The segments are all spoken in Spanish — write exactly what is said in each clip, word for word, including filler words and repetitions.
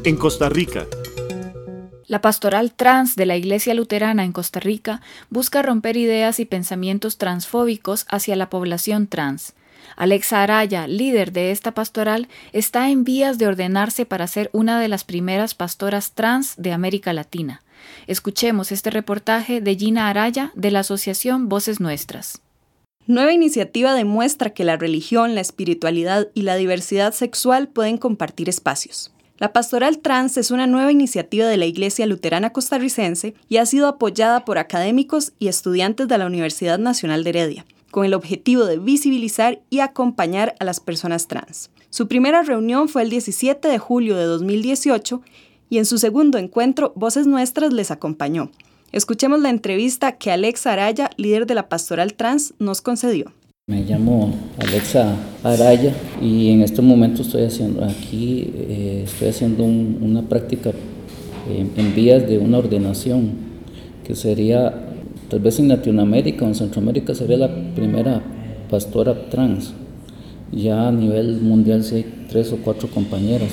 En Costa Rica. La pastoral trans de la Iglesia Luterana en Costa Rica busca romper ideas y pensamientos transfóbicos hacia la población trans. Alexa Araya, líder de esta pastoral, está en vías de ordenarse para ser una de las primeras pastoras trans de América Latina. Escuchemos este reportaje de Gina Araya de la asociación Voces Nuestras. Nueva iniciativa demuestra que la religión, la espiritualidad y la diversidad sexual pueden compartir espacios. La Pastoral Trans es una nueva iniciativa de la Iglesia Luterana Costarricense y ha sido apoyada por académicos y estudiantes de la Universidad Nacional de Heredia, con el objetivo de visibilizar y acompañar a las personas trans. Su primera reunión fue el diecisiete de julio de dos mil dieciocho y en su segundo encuentro Voces Nuestras les acompañó. Escuchemos la entrevista que Alexa Araya, líder de la Pastoral Trans, nos concedió. Me llamo Alexa Araya y en este momento estoy haciendo aquí, eh, estoy haciendo un, una práctica eh, en vías de una ordenación que sería, tal vez en Latinoamérica o en Centroamérica, sería la primera pastora trans. Ya a nivel mundial sí hay tres o cuatro compañeras.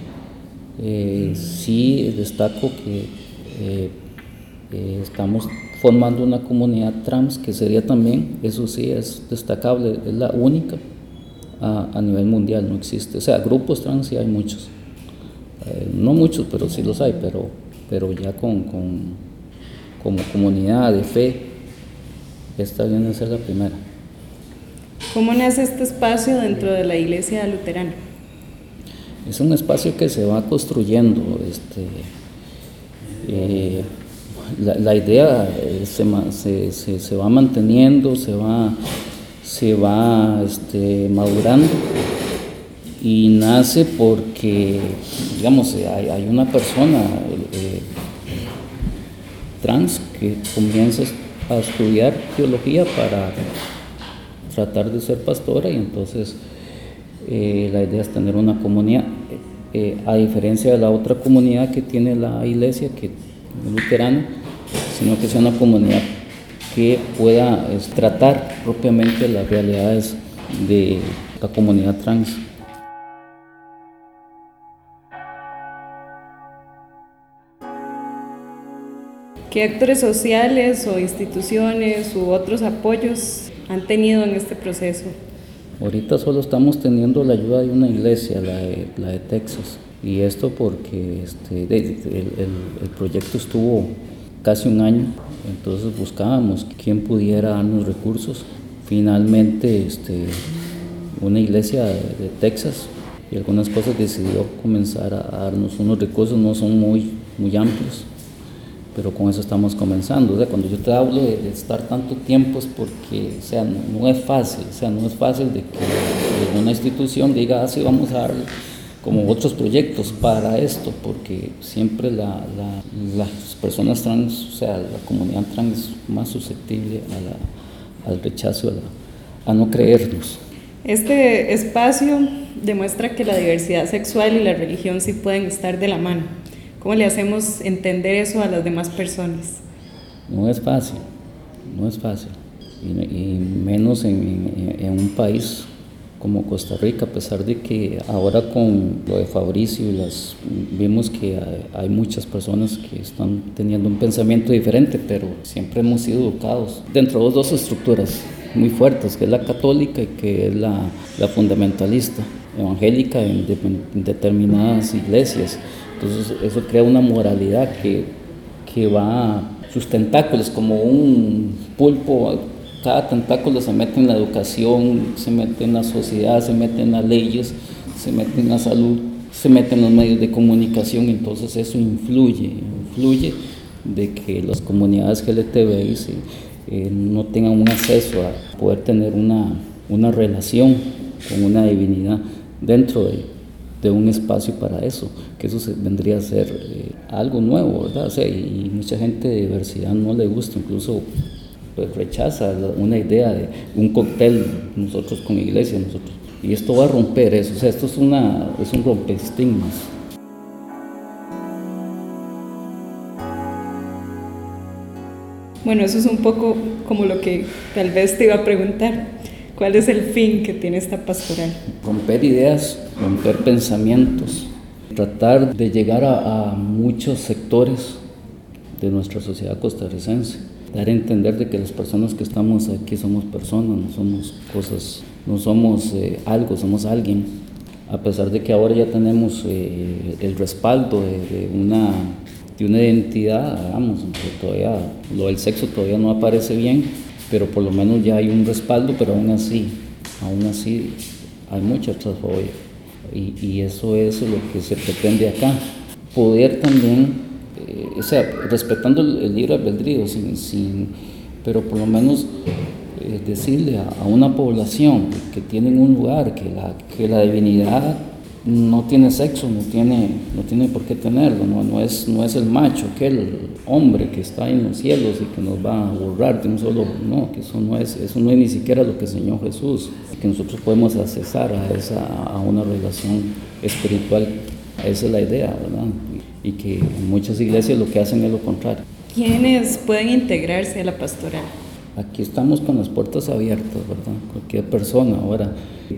Eh, sí destaco que eh, eh, estamos formando una comunidad trans que sería también, eso sí es destacable, es la única a, a nivel mundial, no existe. O sea, grupos trans sí hay muchos, eh, no muchos, pero sí los hay, pero, pero ya con, con, como comunidad de fe, esta viene a ser la primera. ¿Cómo nace este espacio dentro de la Iglesia Luterana? Es un espacio que se va construyendo, este, eh, La, la idea se, se, se, se va manteniendo, se va, se va este, madurando y nace porque, digamos, hay, hay una persona eh, trans que comienza a estudiar teología para tratar de ser pastora y entonces eh, la idea es tener una comunidad, eh, a diferencia de la otra comunidad que tiene la iglesia, que es luterana, sino que sea una comunidad que pueda es, tratar propiamente las realidades de la comunidad trans. ¿Qué actores sociales o instituciones u otros apoyos han tenido en este proceso? Ahorita solo estamos teniendo la ayuda de una iglesia, la de, la de Texas, y esto porque este, el, el, el proyecto estuvo casi un año, entonces buscábamos quién pudiera darnos recursos. Finalmente este, una iglesia de, de Texas y algunas cosas decidió comenzar a, a darnos unos recursos, no son muy, muy amplios, pero con eso estamos comenzando. O sea, cuando yo te hablo de, de estar tanto tiempo es porque, o sea, no, no es fácil, o sea, no es fácil de que una institución diga, así ah, sí, vamos a darle como otros proyectos para esto, porque siempre la, la, las personas trans, o sea, la comunidad trans es más susceptible a la, al rechazo, a, la, a no creernos. Este espacio demuestra que la diversidad sexual y la religión sí pueden estar de la mano. ¿Cómo le hacemos entender eso a las demás personas? No es fácil, no es fácil, y, y menos en, en, en un país como Costa Rica, a pesar de que ahora con lo de Fabricio y las, vimos que hay, hay muchas personas que están teniendo un pensamiento diferente, pero siempre hemos sido educados dentro de dos estructuras muy fuertes, que es la católica y que es la, la fundamentalista, evangélica en, de, en determinadas iglesias. Entonces eso crea una moralidad que, que va, sus tentáculos como un pulpo. Cada tentáculo se mete en la educación, se mete en la sociedad, se mete en las leyes, se mete en la salud, se mete en los medios de comunicación, entonces eso influye, influye de que las comunidades L G T B I eh, no tengan un acceso a poder tener una, una relación con una divinidad dentro de, de un espacio para eso, que eso se, vendría a ser eh, algo nuevo, ¿verdad? O sea, y mucha gente de diversidad no le gusta, incluso pues rechaza una idea de un cóctel, nosotros con iglesia, nosotros, y esto va a romper eso, o sea, esto es, una, es un rompeestigmas. Bueno, eso es un poco como lo que tal vez te iba a preguntar. ¿Cuál es el fin que tiene esta pastoral? Romper ideas, romper pensamientos, tratar de llegar a, a muchos sectores de nuestra sociedad costarricense, dar a entender de que las personas que estamos aquí somos personas, no somos cosas, no somos eh, algo, somos alguien, a pesar de que ahora ya tenemos eh, el respaldo de, de, una, de una identidad, digamos, que todavía lo del sexo todavía no aparece bien, pero por lo menos ya hay un respaldo, pero aún así, aún así hay mucha transfobia, y, y eso es lo que se pretende acá, poder también, eh, o sea, respetando el, el libre albedrío, sin, sin, pero por lo menos eh, decirle a, a una población que tiene un lugar, que la, que la divinidad no tiene sexo, no tiene, no tiene por qué tenerlo, no, no, es, no es el macho, aquel hombre que está en los cielos y que nos va a borrar de un solo, no, que eso no es, eso no es ni siquiera lo que enseñó Jesús, que nosotros podemos accesar a, esa, a una relación espiritual, esa es la idea, ¿verdad? Y que en muchas iglesias lo que hacen es lo contrario. ¿Quiénes pueden integrarse a la pastoral? Aquí estamos con las puertas abiertas, ¿verdad? Cualquier persona. Ahora,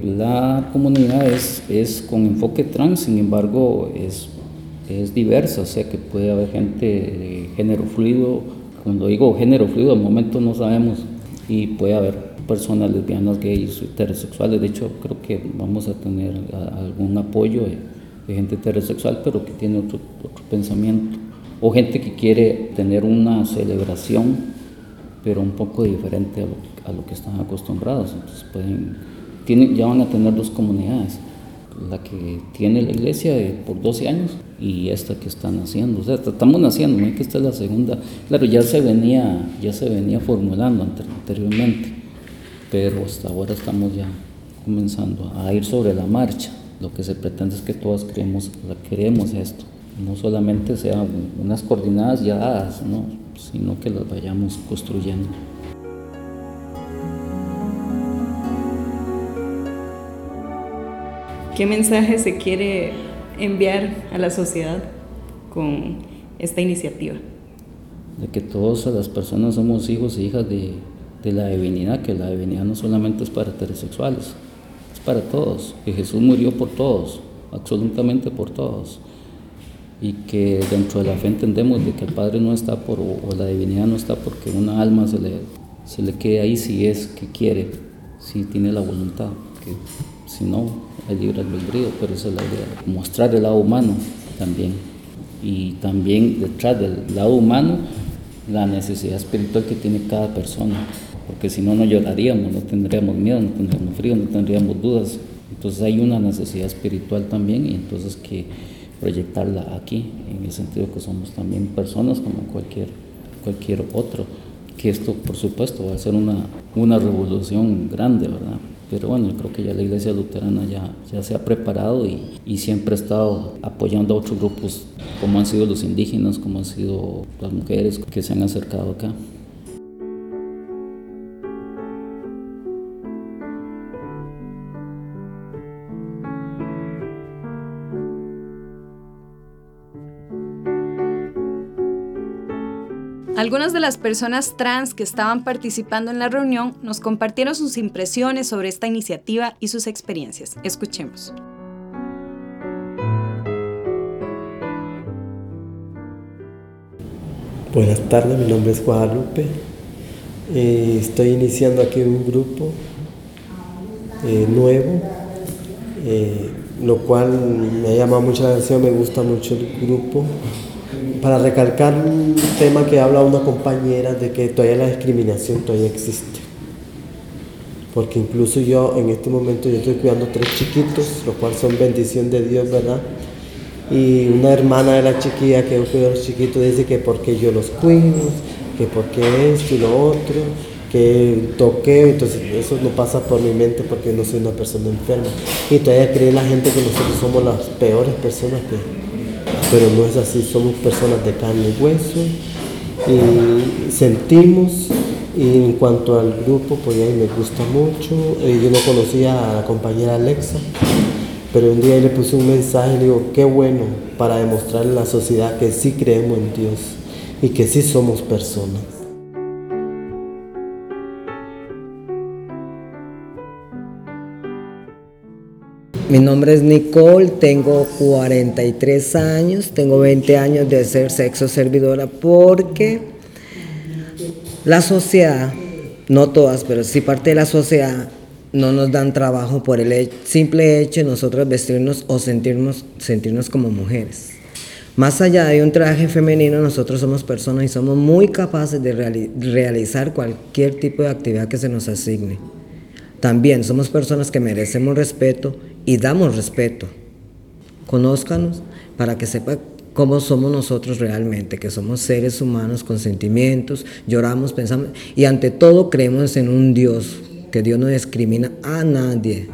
la comunidad es, es con enfoque trans, sin embargo, es, es diversa, o sea que puede haber gente de género fluido. Cuando digo género fluido, al momento no sabemos, y puede haber personas lesbianas, gays, heterosexuales. De hecho, creo que vamos a tener algún apoyo de, de gente heterosexual, pero que tiene otro, otro pensamiento, o gente que quiere tener una celebración pero un poco diferente a lo, a lo que están acostumbrados. Entonces pueden, tienen, ya van a tener dos comunidades, la que tiene la iglesia de, por doce años y esta que están haciendo. O sea, estamos naciendo, ¿no? Que esta es la segunda. Claro, ya se venía, ya se venía formulando anteriormente, pero hasta ahora estamos ya comenzando a ir sobre la marcha. Lo que se pretende es que todas creemos, queremos esto, no solamente sean unas coordenadas ya dadas, ¿no? Sino que las vayamos construyendo. ¿Qué mensaje se quiere enviar a la sociedad con esta iniciativa? De que todas las personas somos hijos e hijas de, de la divinidad, que la divinidad no solamente es para heterosexuales, es para todos, que Jesús murió por todos, absolutamente por todos. Y que dentro de la fe entendemos de que el Padre no está por, o la divinidad no está porque una alma se le, se le quede ahí si es que quiere, si tiene la voluntad, que si no, hay libre albedrío, pero esa es la idea, mostrar el lado humano también, y también detrás del lado humano la necesidad espiritual que tiene cada persona, porque si no, no lloraríamos, no tendríamos miedo, no tendríamos frío, no tendríamos dudas. Entonces hay una necesidad espiritual también, y entonces que proyectarla aquí, en el sentido que somos también personas como cualquier, cualquier otro, que esto por supuesto va a ser una, una revolución grande, ¿verdad? Pero bueno, yo creo que ya la Iglesia Luterana ya, ya se ha preparado y, y siempre ha estado apoyando a otros grupos, como han sido los indígenas, como han sido las mujeres que se han acercado acá. Algunas de las personas trans que estaban participando en la reunión nos compartieron sus impresiones sobre esta iniciativa y sus experiencias. Escuchemos. Buenas tardes, mi nombre es Guadalupe. Eh, estoy iniciando aquí un grupo eh, nuevo, eh, lo cual me ha llamado mucho la atención, me gusta mucho el grupo. Para recalcar un tema que habla una compañera de que todavía la discriminación todavía existe. Porque incluso yo en este momento yo estoy cuidando tres chiquitos, lo cual son bendición de Dios, ¿verdad? Y una hermana de la chiquilla que yo cuido a los chiquitos dice que porque yo los cuido, que porque esto y lo otro, que toqueo, entonces eso no pasa por mi mente porque no soy una persona enferma. Y todavía cree la gente que nosotros somos las peores personas que... Pero no es así, somos personas de carne y hueso y sentimos. Y en cuanto al grupo, pues a mí me gusta mucho. Yo no conocía a la compañera Alexa, pero un día le puse un mensaje y le digo, qué bueno, para demostrarle a la sociedad que sí creemos en Dios y que sí somos personas. Mi nombre es Nicole, tengo cuarenta y tres años, tengo veinte años de ser sexo servidora porque la sociedad, no todas, pero sí parte de la sociedad, no nos dan trabajo por el simple hecho de nosotros vestirnos o sentirnos, sentirnos como mujeres. Más allá de un traje femenino, nosotros somos personas y somos muy capaces de reali- realizar cualquier tipo de actividad que se nos asigne. También somos personas que merecemos respeto y damos respeto. Conózcanos para que sepan cómo somos nosotros realmente, que somos seres humanos con sentimientos, lloramos, pensamos y ante todo creemos en un Dios, que Dios no discrimina a nadie.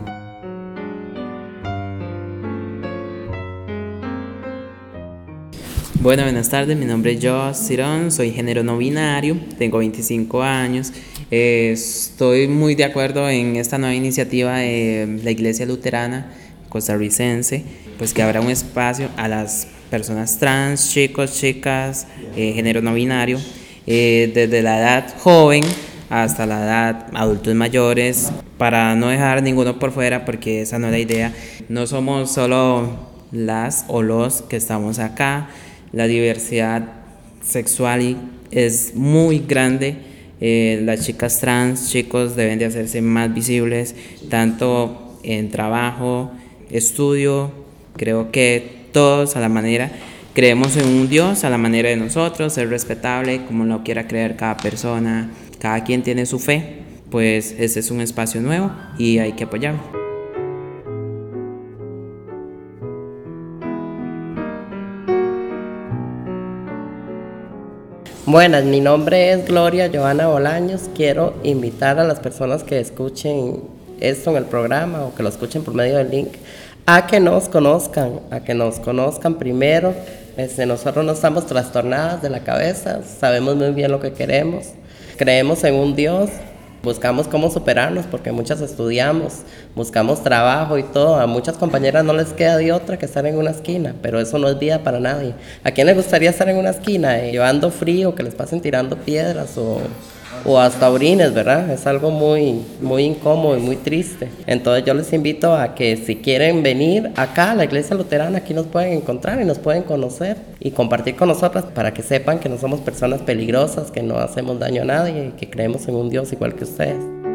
Bueno, buenas tardes, mi nombre es Joss Cirón, soy género no binario, tengo veinticinco años, eh, estoy muy de acuerdo en esta nueva iniciativa de la Iglesia Luterana costarricense, pues que habrá un espacio a las personas trans, chicos, chicas, eh, género no binario, eh, desde la edad joven hasta la edad adultos mayores, para no dejar ninguno por fuera, porque esa no es la idea. No somos solo las o los que estamos acá. La diversidad sexual es muy grande, eh, las chicas trans, chicos deben de hacerse más visibles, tanto en trabajo, estudio, creo que todos a la manera, creemos en un Dios a la manera de nosotros, ser respetable como lo quiera creer cada persona, cada quien tiene su fe, pues ese es un espacio nuevo y hay que apoyarlo. Buenas, mi nombre es Gloria Joana Bolaños. Quiero invitar a las personas que escuchen esto en el programa o que lo escuchen por medio del link a que nos conozcan, a que nos conozcan primero. Este, nosotros no estamos trastornadas de la cabeza, sabemos muy bien lo que queremos, creemos en un Dios, buscamos cómo superarnos porque muchas estudiamos, buscamos trabajo y todo. A muchas compañeras no les queda de otra que estar en una esquina, pero eso no es vida para nadie. ¿A quién les gustaría estar en una esquina eh, llevando frío, que les pasen tirando piedras o, o hasta orines, verdad? Es algo muy, muy incómodo y muy triste. Entonces yo les invito a que si quieren venir acá a la Iglesia Luterana, aquí nos pueden encontrar y nos pueden conocer y compartir con nosotras para que sepan que no somos personas peligrosas, que no hacemos daño a nadie y que creemos en un Dios igual que ustedes.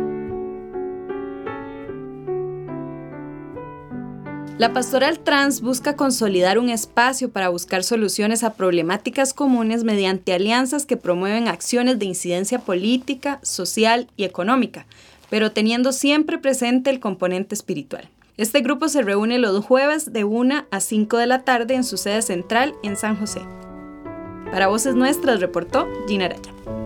La Pastoral Trans busca consolidar un espacio para buscar soluciones a problemáticas comunes mediante alianzas que promueven acciones de incidencia política, social y económica, pero teniendo siempre presente el componente espiritual. Este grupo se reúne los jueves de una a cinco de la tarde en su sede central en San José. Para Voces Nuestras reportó Gina Araya.